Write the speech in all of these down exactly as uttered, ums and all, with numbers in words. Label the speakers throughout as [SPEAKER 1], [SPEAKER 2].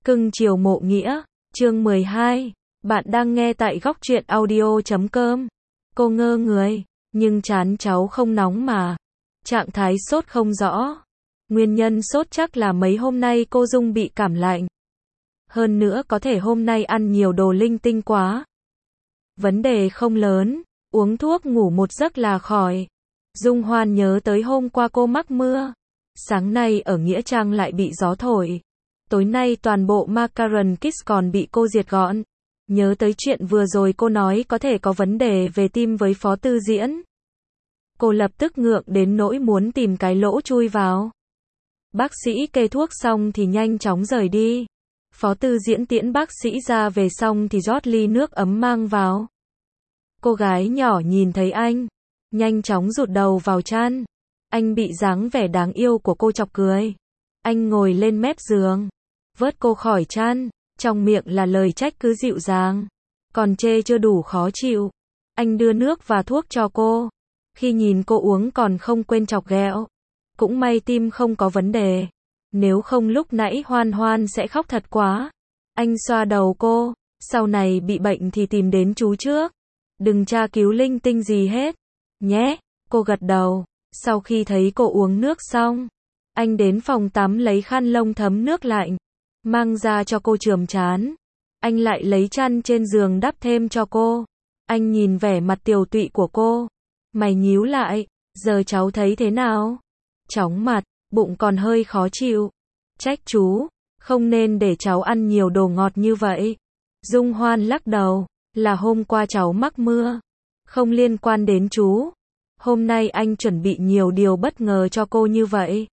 [SPEAKER 1] Cưng chiều mộ nghĩa, chương mười hai. Bạn đang nghe tại góc truyện audio chấm com. Cô ngơ người, nhưng trán cháu không nóng mà. Trạng thái sốt không rõ. Nguyên nhân sốt chắc là mấy hôm nay cô Dung bị cảm lạnh. Hơn nữa có thể hôm nay ăn nhiều đồ linh tinh quá. Vấn đề không lớn, uống thuốc ngủ một giấc là khỏi. Dung Hoan nhớ tới hôm qua cô mắc mưa. Sáng nay ở Nghĩa Trang lại bị gió thổi. Tối nay toàn bộ Macaron Kids còn bị cô diệt gọn. Nhớ tới chuyện vừa rồi cô nói có thể có vấn đề về tim với Phó Tư Diễn. Cô lập tức ngượng đến nỗi muốn tìm cái lỗ chui vào. Bác sĩ kê thuốc xong thì nhanh chóng rời đi. Phó Tư Diễn tiễn bác sĩ ra về xong thì rót ly nước ấm mang vào. Cô gái nhỏ nhìn thấy anh, nhanh chóng rụt đầu vào chăn. Anh bị dáng vẻ đáng yêu của cô chọc cười. Anh ngồi lên mép giường, vớt cô khỏi chăn, trong miệng là lời trách cứ dịu dàng. Còn chê chưa đủ khó chịu. Anh đưa nước và thuốc cho cô. Khi nhìn cô uống còn không quên chọc ghẹo. Cũng may tim không có vấn đề. Nếu không lúc nãy Hoan Hoan sẽ khóc thật quá. Anh xoa đầu cô. Sau này bị bệnh thì tìm đến chú trước. Đừng tra cứu linh tinh gì hết. Nhé. Cô gật đầu. Sau khi thấy cô uống nước xong, anh đến phòng tắm lấy khăn lông thấm nước lạnh, mang ra cho cô chườm trán. Anh lại lấy chăn trên giường đắp thêm cho cô. Anh nhìn vẻ mặt tiều tụy của cô. Mày nhíu lại, giờ cháu thấy thế nào? Chóng mặt, bụng còn hơi khó chịu. Trách chú, không nên để cháu ăn nhiều đồ ngọt như vậy. Dung Hoan lắc đầu, là hôm qua cháu mắc mưa. Không liên quan đến chú. Hôm nay anh chuẩn bị nhiều điều bất ngờ cho cô như vậy.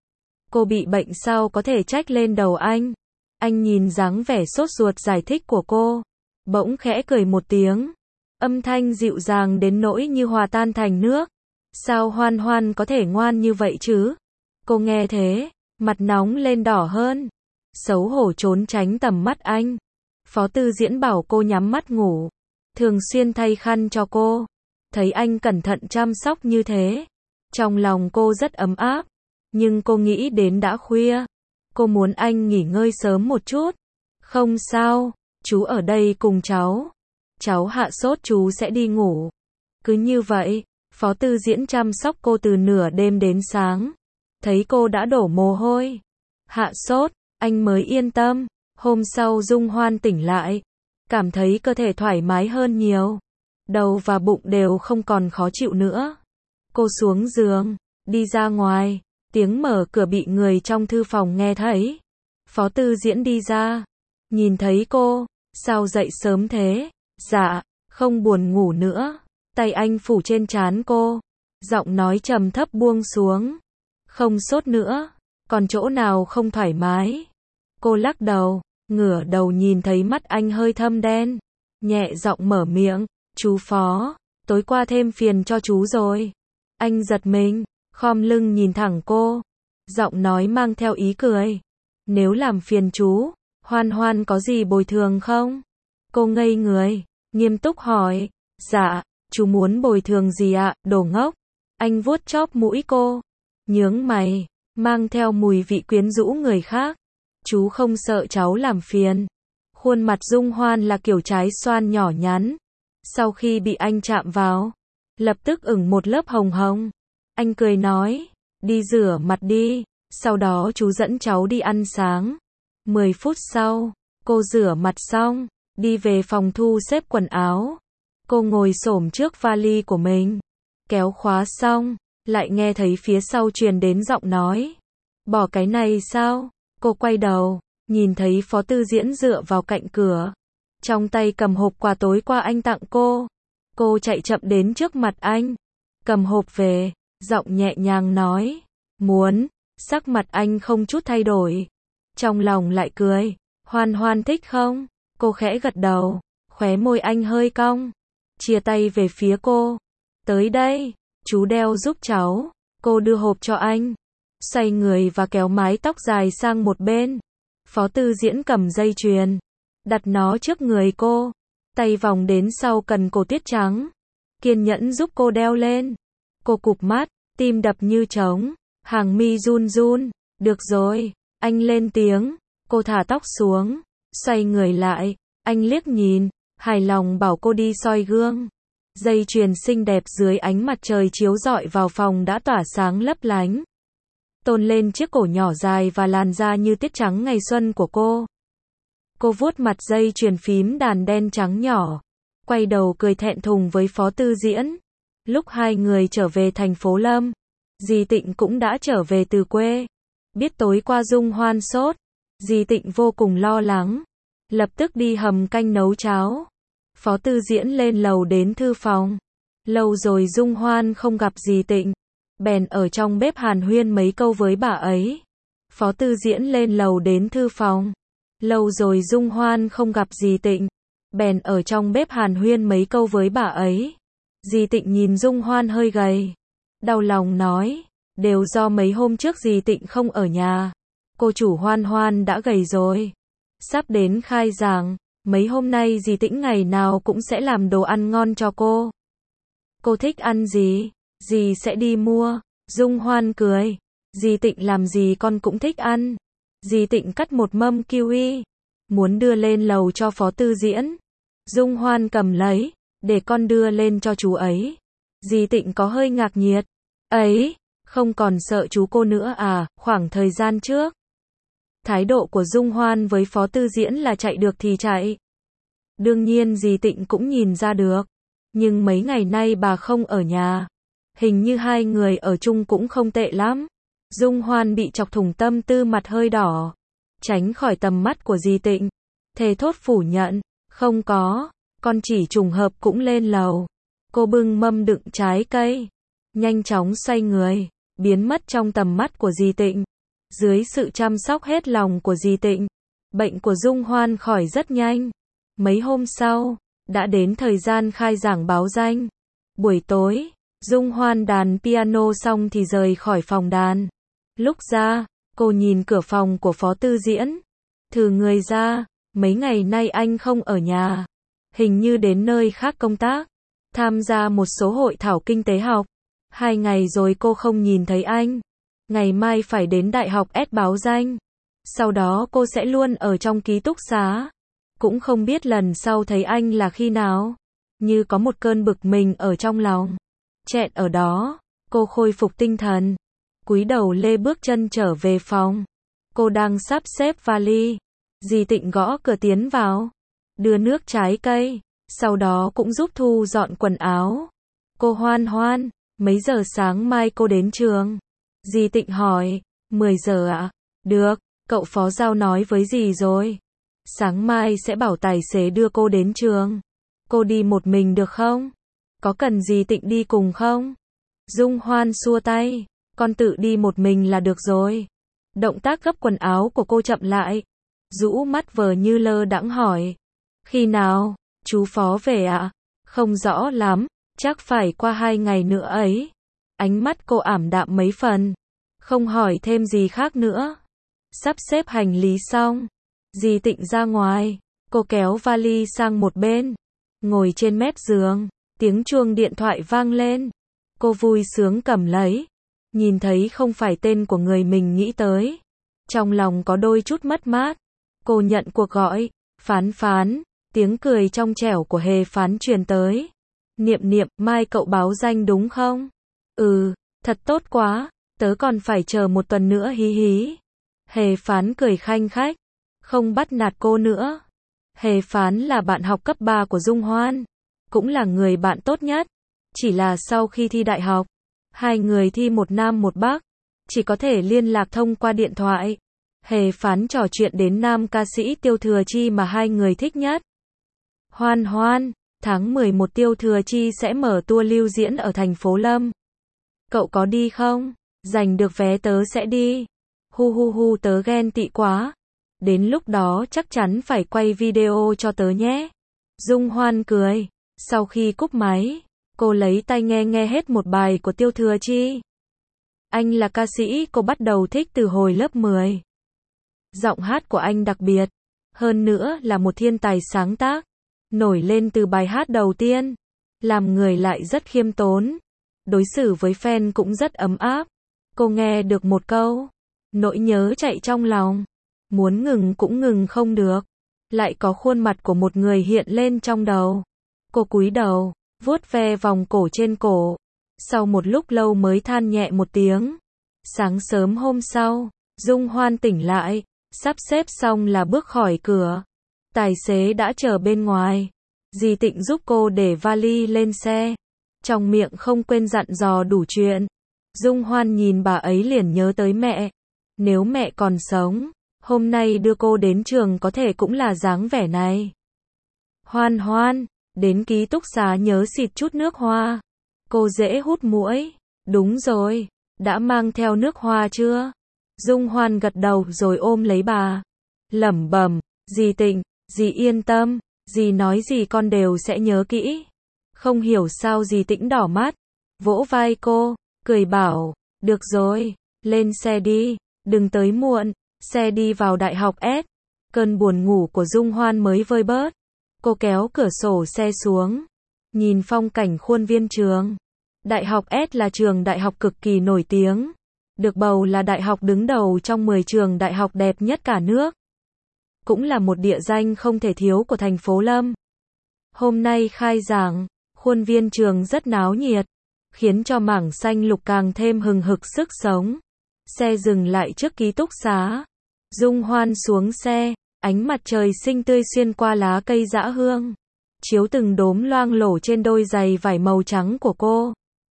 [SPEAKER 1] Cô bị bệnh sao có thể trách lên đầu anh. Anh nhìn dáng vẻ sốt ruột giải thích của cô. Bỗng khẽ cười một tiếng. Âm thanh dịu dàng đến nỗi như hòa tan thành nước. Sao Hoan Hoan có thể ngoan như vậy chứ? Cô nghe thế, mặt nóng lên đỏ hơn. Xấu hổ trốn tránh tầm mắt anh. Phó Tư Diễn bảo cô nhắm mắt ngủ. Thường xuyên thay khăn cho cô. Thấy anh cẩn thận chăm sóc như thế. Trong lòng cô rất ấm áp. Nhưng cô nghĩ đến đã khuya. Cô muốn anh nghỉ ngơi sớm một chút. Không sao, chú ở đây cùng cháu. Cháu hạ sốt chú sẽ đi ngủ. Cứ như vậy, Phó Tư Diễn chăm sóc cô từ nửa đêm đến sáng. Thấy cô đã đổ mồ hôi. Hạ sốt, anh mới yên tâm. Hôm sau Dung Hoan tỉnh lại. Cảm thấy cơ thể thoải mái hơn nhiều. Đầu và bụng đều không còn khó chịu nữa. Cô xuống giường, đi ra ngoài. Tiếng mở cửa bị người trong thư phòng nghe thấy. Phó Tư Diễn đi ra. Nhìn thấy cô, sao dậy sớm thế? Dạ, không buồn ngủ nữa. Tay anh phủ trên trán cô. Giọng nói trầm thấp buông xuống. Không sốt nữa. Còn chỗ nào không thoải mái? Cô lắc đầu, ngửa đầu nhìn thấy mắt anh hơi thâm đen. Nhẹ giọng mở miệng. Chú Phó, tối qua thêm phiền cho chú rồi. Anh giật mình, khom lưng nhìn thẳng cô. Giọng nói mang theo ý cười. Nếu làm phiền chú, Hoan Hoan có gì bồi thường không? Cô ngây người, nghiêm túc hỏi. Dạ, chú muốn bồi thường gì ạ, đồ ngốc? Anh vuốt chóp mũi cô. Nhướng mày, mang theo mùi vị quyến rũ người khác. Chú không sợ cháu làm phiền. Khuôn mặt Dung Hoan là kiểu trái xoan nhỏ nhắn. Sau khi bị anh chạm vào, lập tức ửng một lớp hồng hồng. Anh cười nói, đi rửa mặt đi, sau đó chú dẫn cháu đi ăn sáng. mười phút sau, cô rửa mặt xong, đi về phòng thu xếp quần áo. Cô ngồi xổm trước vali của mình, kéo khóa xong, lại nghe thấy phía sau truyền đến giọng nói. Bỏ cái này sao? Cô quay đầu, nhìn thấy Phó Tư Diễn dựa vào cạnh cửa. Trong tay cầm hộp quà tối qua anh tặng cô. Cô chạy chậm đến trước mặt anh. Cầm hộp về, giọng nhẹ nhàng nói. Muốn, sắc mặt anh không chút thay đổi. Trong lòng lại cười. Hoan Hoan thích không? Cô khẽ gật đầu. Khóe môi anh hơi cong. Chia tay về phía cô. Tới đây, chú đeo giúp cháu. Cô đưa hộp cho anh. Xoay người và kéo mái tóc dài sang một bên. Phó Tư Diễn cầm dây chuyền. Đặt nó trước người cô. Tay vòng đến sau cần cổ tuyết trắng. Kiên nhẫn giúp cô đeo lên. Cô cụp mắt, tim đập như trống. Hàng mi run run. Được rồi, anh lên tiếng. Cô thả tóc xuống, xoay người lại, anh liếc nhìn, hài lòng bảo cô đi soi gương. Dây chuyền xinh đẹp dưới ánh mặt trời chiếu rọi vào phòng đã tỏa sáng lấp lánh, tôn lên chiếc cổ nhỏ dài và làn da như tiết trắng ngày xuân của cô. Cô vuốt mặt dây chuyền phím đàn đen trắng nhỏ, quay đầu cười thẹn thùng với Phó Tư Diễn. Lúc hai người trở về thành phố Lâm, dì Tịnh cũng đã trở về từ quê. Biết tối qua Dung Hoan sốt, dì Tịnh vô cùng lo lắng, lập tức đi hầm canh nấu cháo. Phó Tư Diễn lên lầu đến thư phòng. Lâu rồi Dung Hoan không gặp dì Tịnh, bèn ở trong bếp hàn huyên mấy câu với bà ấy. Phó Tư Diễn lên lầu đến thư phòng. Lâu rồi Dung Hoan không gặp dì Tịnh, bèn ở trong bếp hàn huyên mấy câu với bà ấy. Dì Tịnh nhìn Dung Hoan hơi gầy, đau lòng nói, đều do mấy hôm trước dì Tịnh không ở nhà. Cô chủ Hoan Hoan đã gầy rồi. Sắp đến khai giảng, mấy hôm nay dì Tĩnh ngày nào cũng sẽ làm đồ ăn ngon cho cô. Cô thích ăn gì, dì sẽ đi mua. Dung Hoan cười, dì Tịnh làm gì con cũng thích ăn. Dì Tịnh cắt một mâm kiwi, muốn đưa lên lầu cho Phó Tư Diễn. Dung Hoan cầm lấy, để con đưa lên cho chú ấy. Dì Tịnh có hơi ngạc nhiệt. Ấy, không còn sợ chú cô nữa à? Khoảng thời gian trước, thái độ của Dung Hoan với Phó Tư Diễn là chạy được thì chạy. Đương nhiên dì Tịnh cũng nhìn ra được. Nhưng mấy ngày nay bà không ở nhà, hình như hai người ở chung cũng không tệ lắm. Dung Hoan bị chọc thủng tâm tư, mặt hơi đỏ, tránh khỏi tầm mắt của dì Tịnh, thề thốt phủ nhận, không có, con chỉ trùng hợp cũng lên lầu. Cô bưng mâm đựng trái cây, nhanh chóng xoay người, biến mất trong tầm mắt của dì Tịnh. Dưới sự chăm sóc hết lòng của dì Tịnh, bệnh của Dung Hoan khỏi rất nhanh. Mấy hôm sau, đã đến thời gian khai giảng báo danh. Buổi tối, Dung Hoan đàn piano xong thì rời khỏi phòng đàn. Lúc ra, cô nhìn cửa phòng của Phó Tư Diễn. Thử người ra, mấy ngày nay anh không ở nhà. Hình như đến nơi khác công tác, tham gia một số hội thảo kinh tế học. Hai ngày rồi cô không nhìn thấy anh. Ngày mai phải đến Đại học S báo danh. Sau đó cô sẽ luôn ở trong ký túc xá. Cũng không biết lần sau thấy anh là khi nào. Như có một cơn bực mình ở trong lòng. Chẹn ở đó, cô khôi phục tinh thần, cúi đầu lê bước chân trở về phòng. Cô đang sắp xếp vali. Dì Tịnh gõ cửa tiến vào, đưa nước trái cây, sau đó cũng giúp thu dọn quần áo. Cô Hoan Hoan, mấy giờ sáng mai cô đến trường? Dì Tịnh hỏi. mười giờ ạ? Được, cậu phó giao nói với dì rồi. Sáng mai sẽ bảo tài xế đưa cô đến trường. Cô đi một mình được không? Có cần dì Tịnh đi cùng không? Dung Hoan xua tay, con tự đi một mình là được rồi. Động tác gấp quần áo của cô chậm lại, rũ mắt vờ như lơ đãng hỏi. Khi nào, chú phó về ạ? À? Không rõ lắm, chắc phải qua hai ngày nữa ấy. Ánh mắt cô ảm đạm mấy phần, không hỏi thêm gì khác nữa. Sắp xếp hành lý xong, dì Tịnh ra ngoài, cô kéo vali sang một bên, ngồi trên mép giường, tiếng chuông điện thoại vang lên. Cô vui sướng cầm lấy, nhìn thấy không phải tên của người mình nghĩ tới. Trong lòng có đôi chút mất mát. Cô nhận cuộc gọi. Phán Phán, tiếng cười trong trẻo của Hề Phán truyền tới. Niệm Niệm, mai cậu báo danh đúng không? Ừ, thật tốt quá, tớ còn phải chờ một tuần nữa hí hí. Hề Phán cười khanh khách, không bắt nạt cô nữa. Hề Phán là bạn học cấp ba của Dung Hoan, cũng là người bạn tốt nhất. Chỉ là sau khi thi đại học, hai người thi một nam một bắc, chỉ có thể liên lạc thông qua điện thoại. Hề Phán trò chuyện đến nam ca sĩ Tiêu Thừa Chi mà hai người thích nhất. Hoan Hoan, tháng mười một Tiêu Thừa Chi sẽ mở tour lưu diễn ở thành phố Lâm. Cậu có đi không? Giành được vé tớ sẽ đi. Hu hu hu, tớ ghen tị quá. Đến lúc đó chắc chắn phải quay video cho tớ nhé. Dung Hoan cười. Sau khi cúp máy, cô lấy tai nghe nghe hết một bài của Tiêu Thừa Chi. Anh là ca sĩ cô bắt đầu thích từ hồi lớp mười. Giọng hát của anh đặc biệt, hơn nữa là một thiên tài sáng tác. Nổi lên từ bài hát đầu tiên, làm người lại rất khiêm tốn. Đối xử với fan cũng rất ấm áp. Cô nghe được một câu, nỗi nhớ chạy trong lòng. Muốn ngừng cũng ngừng không được. Lại có khuôn mặt của một người hiện lên trong đầu. Cô cúi đầu, vuốt ve vòng cổ trên cổ. Sau một lúc lâu mới than nhẹ một tiếng. Sáng sớm hôm sau, Dung Hoan tỉnh lại, sắp xếp xong là bước khỏi cửa. Tài xế đã chờ bên ngoài. Dì Tịnh giúp cô để vali lên xe. Trong miệng không quên dặn dò đủ chuyện. Dung Hoan nhìn bà ấy liền nhớ tới mẹ. Nếu mẹ còn sống, hôm nay đưa cô đến trường có thể cũng là dáng vẻ này. Hoan Hoan, đến ký túc xá nhớ xịt chút nước hoa. Cô dễ hút muỗi. Đúng rồi, đã mang theo nước hoa chưa? Dung Hoan gật đầu rồi ôm lấy bà. Lẩm bẩm, dì Tịnh, dì yên tâm, dì nói gì con đều sẽ nhớ kỹ. Không hiểu sao dì Tĩnh đỏ mắt, vỗ vai cô, cười bảo, được rồi, lên xe đi, đừng tới muộn. Xe đi vào đại học S. Cơn buồn ngủ của Dung Hoan mới vơi bớt. Cô kéo cửa sổ xe xuống, nhìn phong cảnh khuôn viên trường. Đại học S là trường đại học cực kỳ nổi tiếng, được bầu là đại học đứng đầu trong mười trường đại học đẹp nhất cả nước. Cũng là một địa danh không thể thiếu của thành phố Lâm. Hôm nay khai giảng, khuôn viên trường rất náo nhiệt, khiến cho mảng xanh lục càng thêm hừng hực sức sống. Xe dừng lại trước ký túc xá. Dung Hoan xuống xe, ánh mặt trời xinh tươi xuyên qua lá cây dã hương, chiếu từng đốm loang lổ trên đôi giày vải màu trắng của cô.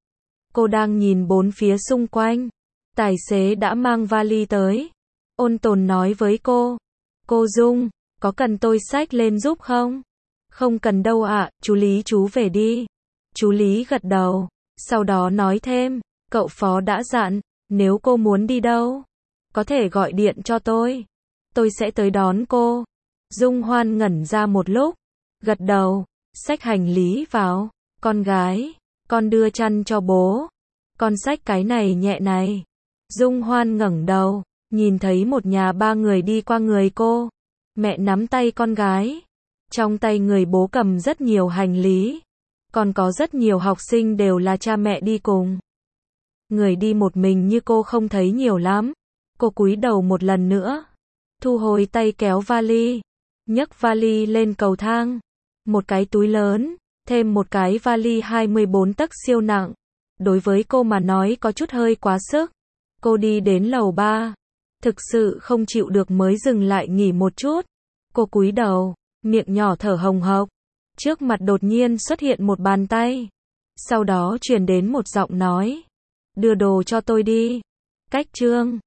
[SPEAKER 1] Cô đang nhìn bốn phía xung quanh. Tài xế đã mang vali tới. Ôn tồn nói với cô. Cô Dung, có cần tôi xách lên giúp không? Không cần đâu ạ, chú Lý chú về đi. Chú Lý gật đầu, sau đó nói thêm, cậu phó đã dặn, nếu cô muốn đi đâu, có thể gọi điện cho tôi. Tôi sẽ tới đón cô. Dung Hoan ngẩn ra một lúc, gật đầu, xách hành lý vào. Con gái, con đưa chăn cho bố. Con xách cái này nhẹ này. Dung Hoan ngẩng đầu, nhìn thấy một nhà ba người đi qua người cô. Mẹ nắm tay con gái. Trong tay người bố cầm rất nhiều hành lý. Còn có rất nhiều học sinh đều là cha mẹ đi cùng. Người đi một mình như cô không thấy nhiều lắm. Cô cúi đầu một lần nữa, thu hồi tay kéo vali, nhấc vali lên cầu thang. Một cái túi lớn, thêm một cái vali hai mươi bốn tấc siêu nặng. Đối với cô mà nói có chút hơi quá sức. Cô đi đến lầu ba, thực sự không chịu được mới dừng lại nghỉ một chút. Cô cúi đầu, miệng nhỏ thở hồng hộc. Trước mặt đột nhiên xuất hiện một bàn tay. Sau đó truyền đến một giọng nói. Đưa đồ cho tôi đi. Cách Trương.